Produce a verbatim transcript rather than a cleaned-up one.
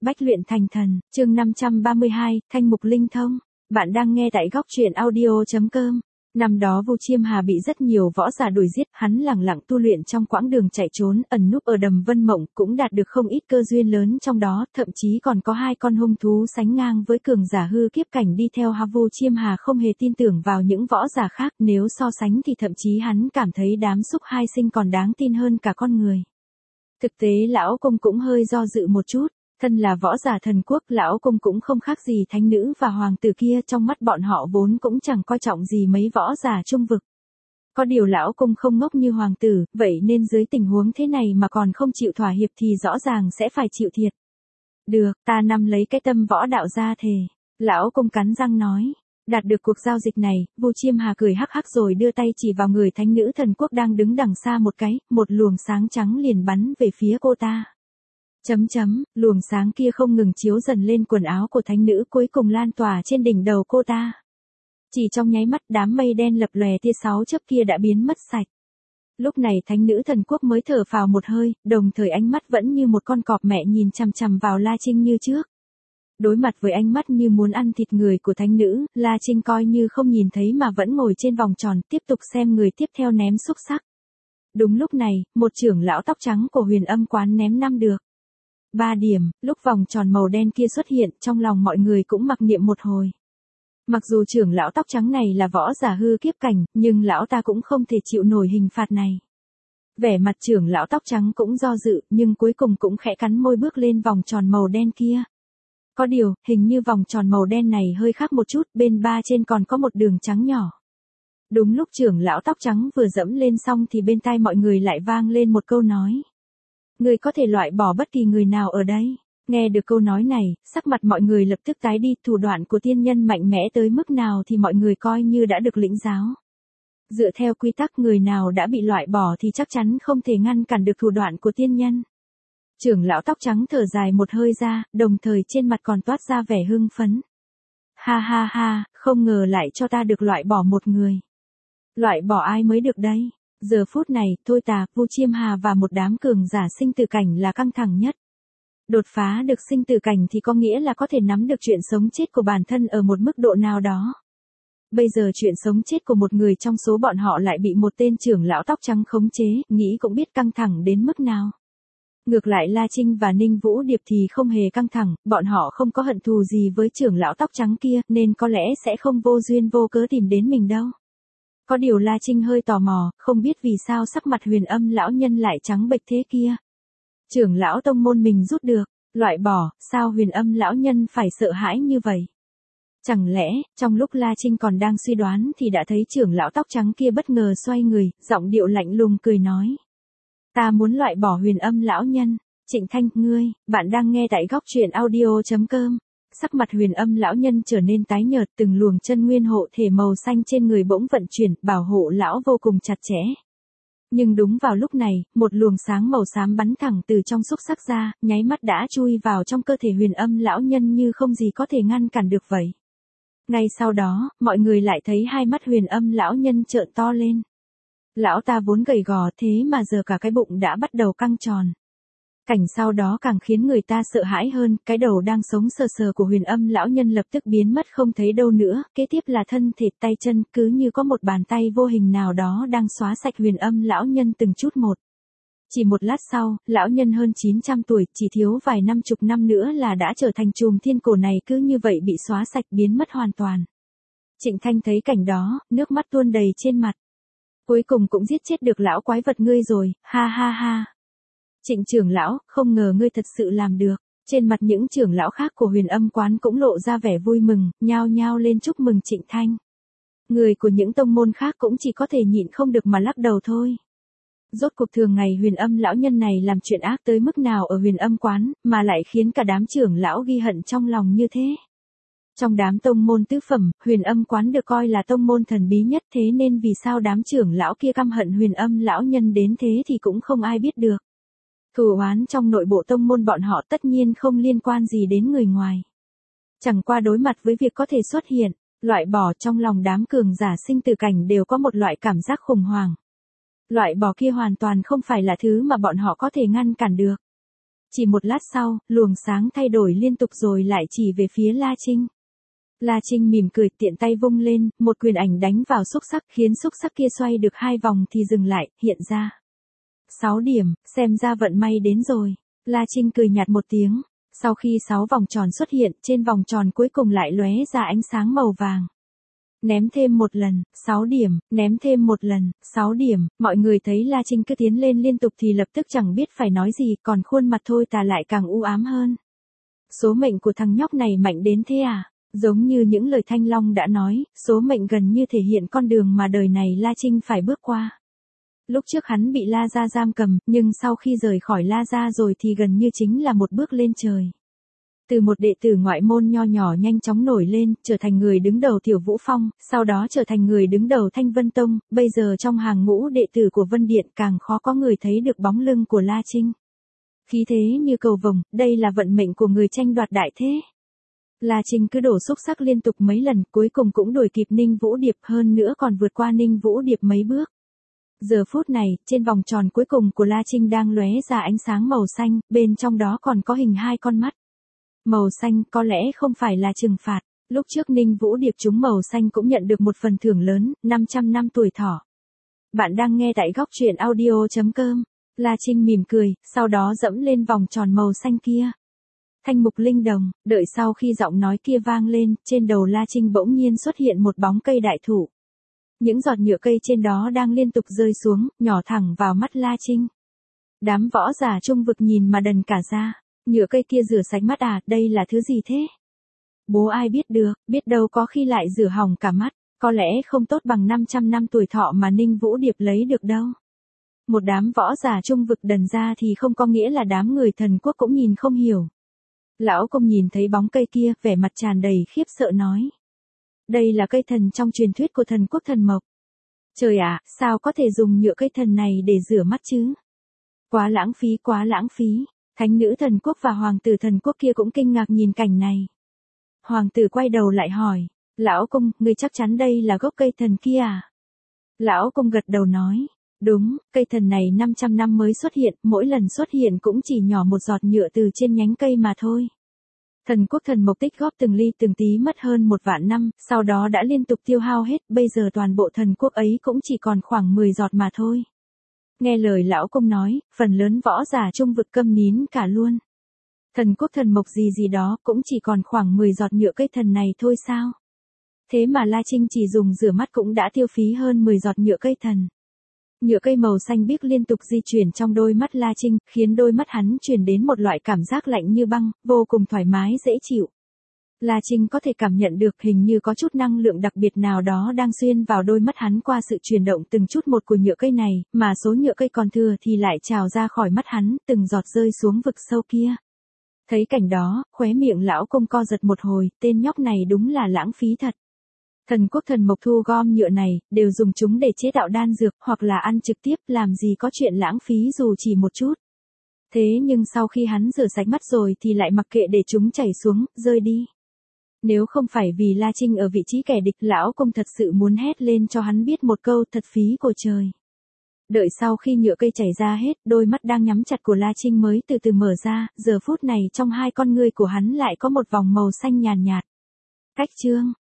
Bách luyện thành thần, chương năm trăm ba mươi hai, thanh mục linh thông. Bạn đang nghe tại góc truyện audio.com. Năm đó Vu Chiêm Hà bị rất nhiều võ giả đuổi giết, hắn lẳng lặng tu luyện trong quãng đường chạy trốn, ẩn núp ở đầm Vân Mộng, cũng đạt được không ít cơ duyên lớn trong đó, thậm chí còn có hai con hung thú sánh ngang với cường giả hư kiếp cảnh đi theo. Ha Vu Chiêm Hà không hề tin tưởng vào những võ giả khác, nếu so sánh thì thậm chí hắn cảm thấy đám xúc hai sinh còn đáng tin hơn cả con người. Thực tế lão công cũng hơi do dự một chút. Thân là võ giả thần quốc, lão công cũng không khác gì thánh nữ và hoàng tử kia, trong mắt bọn họ vốn cũng chẳng coi trọng gì mấy võ giả trung vực. Có điều lão công không ngốc như hoàng tử, vậy nên dưới tình huống thế này mà còn không chịu thỏa hiệp thì rõ ràng sẽ phải chịu thiệt. Được, ta nắm lấy cái tâm võ đạo ra thề. Lão công cắn răng nói. Đạt được cuộc giao dịch này, Vu Chiêm Hà cười hắc hắc rồi đưa tay chỉ vào người thánh nữ thần quốc đang đứng đằng xa một cái, một luồng sáng trắng liền bắn về phía cô ta. Chấm chấm, luồng sáng kia không ngừng chiếu dần lên quần áo của thánh nữ, cuối cùng lan tỏa trên đỉnh đầu cô ta. Chỉ trong nháy mắt, đám mây đen lập lòe tia sáu chớp kia đã biến mất sạch. Lúc này thánh nữ thần quốc mới thở phào một hơi, đồng thời ánh mắt vẫn như một con cọp mẹ nhìn chằm chằm vào La Trinh như trước. Đối mặt với ánh mắt như muốn ăn thịt người của thánh nữ, La Trinh coi như không nhìn thấy mà vẫn ngồi trên vòng tròn, tiếp tục xem người tiếp theo ném xúc sắc. Đúng lúc này, một trưởng lão tóc trắng của Huyền Âm quán ném năm được. Ba điểm, lúc vòng tròn màu đen kia xuất hiện, trong lòng mọi người cũng mặc niệm một hồi. Mặc dù trưởng lão tóc trắng này là võ giả hư kiếp cảnh, nhưng lão ta cũng không thể chịu nổi hình phạt này. Vẻ mặt trưởng lão tóc trắng cũng do dự, nhưng cuối cùng cũng khẽ cắn môi bước lên vòng tròn màu đen kia. Có điều, hình như vòng tròn màu đen này hơi khác một chút, bên ba trên còn có một đường trắng nhỏ. Đúng lúc trưởng lão tóc trắng vừa dẫm lên xong thì bên tai mọi người lại vang lên một câu nói. Người có thể loại bỏ bất kỳ người nào ở đây. Nghe được câu nói này, sắc mặt mọi người lập tức tái đi, thủ đoạn của tiên nhân mạnh mẽ tới mức nào thì mọi người coi như đã được lĩnh giáo. Dựa theo quy tắc, người nào đã bị loại bỏ thì chắc chắn không thể ngăn cản được thủ đoạn của tiên nhân. Trưởng lão tóc trắng thở dài một hơi ra, đồng thời trên mặt còn toát ra vẻ hưng phấn. Ha ha ha, không ngờ lại cho ta được loại bỏ một người. Loại bỏ ai mới được đây? Giờ phút này, Thôi Tà, Vu Chiêm Hà và một đám cường giả sinh tử cảnh là căng thẳng nhất. Đột phá được sinh tử cảnh thì có nghĩa là có thể nắm được chuyện sống chết của bản thân ở một mức độ nào đó. Bây giờ chuyện sống chết của một người trong số bọn họ lại bị một tên trưởng lão tóc trắng khống chế, nghĩ cũng biết căng thẳng đến mức nào. Ngược lại La Trinh và Ninh Vũ Điệp thì không hề căng thẳng, bọn họ không có hận thù gì với trưởng lão tóc trắng kia, nên có lẽ sẽ không vô duyên vô cớ tìm đến mình đâu. Có điều La Trinh hơi tò mò, không biết vì sao sắc mặt Huyền Âm lão nhân lại trắng bệch thế kia. Trưởng lão tông môn mình rút được, loại bỏ, sao Huyền Âm lão nhân phải sợ hãi như vậy? Chẳng lẽ, trong lúc La Trinh còn đang suy đoán thì đã thấy trưởng lão tóc trắng kia bất ngờ xoay người, giọng điệu lạnh lùng cười nói. Ta muốn loại bỏ Huyền Âm lão nhân. Trịnh Thanh, ngươi, bạn đang nghe tại góc truyện audio.com. Sắc mặt Huyền Âm lão nhân trở nên tái nhợt, từng luồng chân nguyên hộ thể màu xanh trên người bỗng vận chuyển, bảo hộ lão vô cùng chặt chẽ. Nhưng đúng vào lúc này, một luồng sáng màu xám bắn thẳng từ trong xúc sắc ra, nháy mắt đã chui vào trong cơ thể Huyền Âm lão nhân như không gì có thể ngăn cản được vậy. Ngay sau đó, mọi người lại thấy hai mắt Huyền Âm lão nhân trợn to lên. Lão ta vốn gầy gò thế mà giờ cả cái bụng đã bắt đầu căng tròn. Cảnh sau đó càng khiến người ta sợ hãi hơn, cái đầu đang sống sờ sờ của Huyền Âm lão nhân lập tức biến mất không thấy đâu nữa, kế tiếp là thân thể tay chân, cứ như có một bàn tay vô hình nào đó đang xóa sạch Huyền Âm lão nhân từng chút một. Chỉ một lát sau, lão nhân hơn chín trăm tuổi, chỉ thiếu vài năm chục năm nữa là đã trở thành chùm thiên cổ này cứ như vậy bị xóa sạch biến mất hoàn toàn. Trịnh Thanh thấy cảnh đó, nước mắt tuôn đầy trên mặt. Cuối cùng cũng giết chết được lão quái vật ngươi rồi, ha ha ha. Trịnh trưởng lão, không ngờ ngươi thật sự làm được. Trên mặt những trưởng lão khác của Huyền Âm quán cũng lộ ra vẻ vui mừng, nhao nhao lên chúc mừng Trịnh Thanh. Người của những tông môn khác cũng chỉ có thể nhịn không được mà lắc đầu thôi. Rốt cuộc thường ngày Huyền Âm lão nhân này làm chuyện ác tới mức nào ở Huyền Âm quán, mà lại khiến cả đám trưởng lão ghi hận trong lòng như thế. Trong đám tông môn tứ phẩm, Huyền Âm quán được coi là tông môn thần bí nhất, thế nên vì sao đám trưởng lão kia căm hận Huyền Âm lão nhân đến thế thì cũng không ai biết được. Thù oán trong nội bộ tông môn bọn họ tất nhiên không liên quan gì đến người ngoài. Chẳng qua đối mặt với việc có thể xuất hiện, loại bỏ trong lòng đám cường giả sinh tử cảnh đều có một loại cảm giác khủng hoảng. Loại bỏ kia hoàn toàn không phải là thứ mà bọn họ có thể ngăn cản được. Chỉ một lát sau, luồng sáng thay đổi liên tục rồi lại chỉ về phía La Trinh. La Trinh mỉm cười tiện tay vung lên, một quyền ảnh đánh vào xúc xắc khiến xúc xắc kia xoay được hai vòng thì dừng lại, hiện ra. sáu điểm, xem ra vận may đến rồi. La Trinh cười nhạt một tiếng. Sau khi sáu vòng tròn xuất hiện, trên vòng tròn cuối cùng lại lóe ra ánh sáng màu vàng. Ném thêm một lần, sáu điểm, ném thêm một lần, sáu điểm, mọi người thấy La Trinh cứ tiến lên liên tục thì lập tức chẳng biết phải nói gì, còn khuôn mặt thôi tà lại càng u ám hơn. Số mệnh của thằng nhóc này mạnh đến thế à? Giống như những lời Thanh Long đã nói, số mệnh gần như thể hiện con đường mà đời này La Trinh phải bước qua. Lúc trước hắn bị La Gia giam cầm, nhưng sau khi rời khỏi La Gia rồi thì gần như chính là một bước lên trời. Từ một đệ tử ngoại môn nho nhỏ nhanh chóng nổi lên, trở thành người đứng đầu Tiểu Vũ Phong, sau đó trở thành người đứng đầu Thanh Vân Tông, bây giờ trong hàng ngũ đệ tử của Vân Điện càng khó có người thấy được bóng lưng của La Trinh. Khí thế như cầu vồng, đây là vận mệnh của người tranh đoạt đại thế. La Trinh cứ đổ xúc sắc liên tục mấy lần, cuối cùng cũng đuổi kịp Ninh Vũ Điệp, hơn nữa còn vượt qua Ninh Vũ Điệp mấy bước. Giờ phút này, trên vòng tròn cuối cùng của La Trinh đang lóe ra ánh sáng màu xanh, bên trong đó còn có hình hai con mắt. Màu xanh có lẽ không phải là trừng phạt, lúc trước Ninh Vũ Điệp trúng màu xanh cũng nhận được một phần thưởng lớn, năm trăm năm tuổi thọ. Bạn đang nghe tại góc truyện audio chấm com. La Trinh mỉm cười, sau đó dẫm lên vòng tròn màu xanh kia. Thanh mục linh đồng, đợi sau khi giọng nói kia vang lên, trên đầu La Trinh bỗng nhiên xuất hiện một bóng cây đại thụ. Những giọt nhựa cây trên đó đang liên tục rơi xuống, nhỏ thẳng vào mắt La Trinh. Đám võ giả trung vực nhìn mà đần cả ra. Nhựa cây kia rửa sạch mắt à, đây là thứ gì thế? Bố ai biết được, biết đâu có khi lại rửa hỏng cả mắt, có lẽ không tốt bằng năm trăm năm tuổi thọ mà Ninh Vũ Điệp lấy được đâu. Một đám võ giả trung vực đần ra thì không có nghĩa là đám người thần quốc cũng nhìn không hiểu. Lão công nhìn thấy bóng cây kia, vẻ mặt tràn đầy khiếp sợ nói. Đây là cây thần trong truyền thuyết của thần quốc thần mộc. Trời ạ, sao có thể dùng nhựa cây thần này để rửa mắt chứ? Quá lãng phí, quá lãng phí. Thánh nữ thần quốc và hoàng tử thần quốc kia cũng kinh ngạc nhìn cảnh này. Hoàng tử quay đầu lại hỏi, lão công, ngươi chắc chắn đây là gốc cây thần kia à? Lão công gật đầu nói, đúng, cây thần này năm trăm năm mới xuất hiện, mỗi lần xuất hiện cũng chỉ nhỏ một giọt nhựa từ trên nhánh cây mà thôi. Thần quốc thần mộc tích góp từng ly từng tí mất hơn một vạn năm, sau đó đã liên tục tiêu hao hết, bây giờ toàn bộ thần quốc ấy cũng chỉ còn khoảng mười giọt mà thôi. Nghe lời lão công nói, phần lớn võ giả trung vực câm nín cả luôn. Thần quốc thần mộc gì gì đó cũng chỉ còn khoảng mười giọt nhựa cây thần này thôi sao? Thế mà La Trinh chỉ dùng rửa mắt cũng đã tiêu phí hơn mười giọt nhựa cây thần. Nhựa cây màu xanh biếc liên tục di chuyển trong đôi mắt La Trinh, khiến đôi mắt hắn truyền đến một loại cảm giác lạnh như băng, vô cùng thoải mái dễ chịu. La Trinh có thể cảm nhận được hình như có chút năng lượng đặc biệt nào đó đang xuyên vào đôi mắt hắn qua sự chuyển động từng chút một của nhựa cây này, mà số nhựa cây còn thừa thì lại trào ra khỏi mắt hắn, từng giọt rơi xuống vực sâu kia. Thấy cảnh đó, khóe miệng lão công co giật một hồi, tên nhóc này đúng là lãng phí thật. Thần quốc thần mộc thu gom nhựa này, đều dùng chúng để chế tạo đan dược, hoặc là ăn trực tiếp, làm gì có chuyện lãng phí dù chỉ một chút. Thế nhưng sau khi hắn rửa sạch mắt rồi thì lại mặc kệ để chúng chảy xuống, rơi đi. Nếu không phải vì La Trinh ở vị trí kẻ địch, lão công thật sự muốn hét lên cho hắn biết một câu thật phí của trời. Đợi sau khi nhựa cây chảy ra hết, đôi mắt đang nhắm chặt của La Trinh mới từ từ mở ra, giờ phút này trong hai con ngươi của hắn lại có một vòng màu xanh nhàn nhạt, nhạt. Cách chương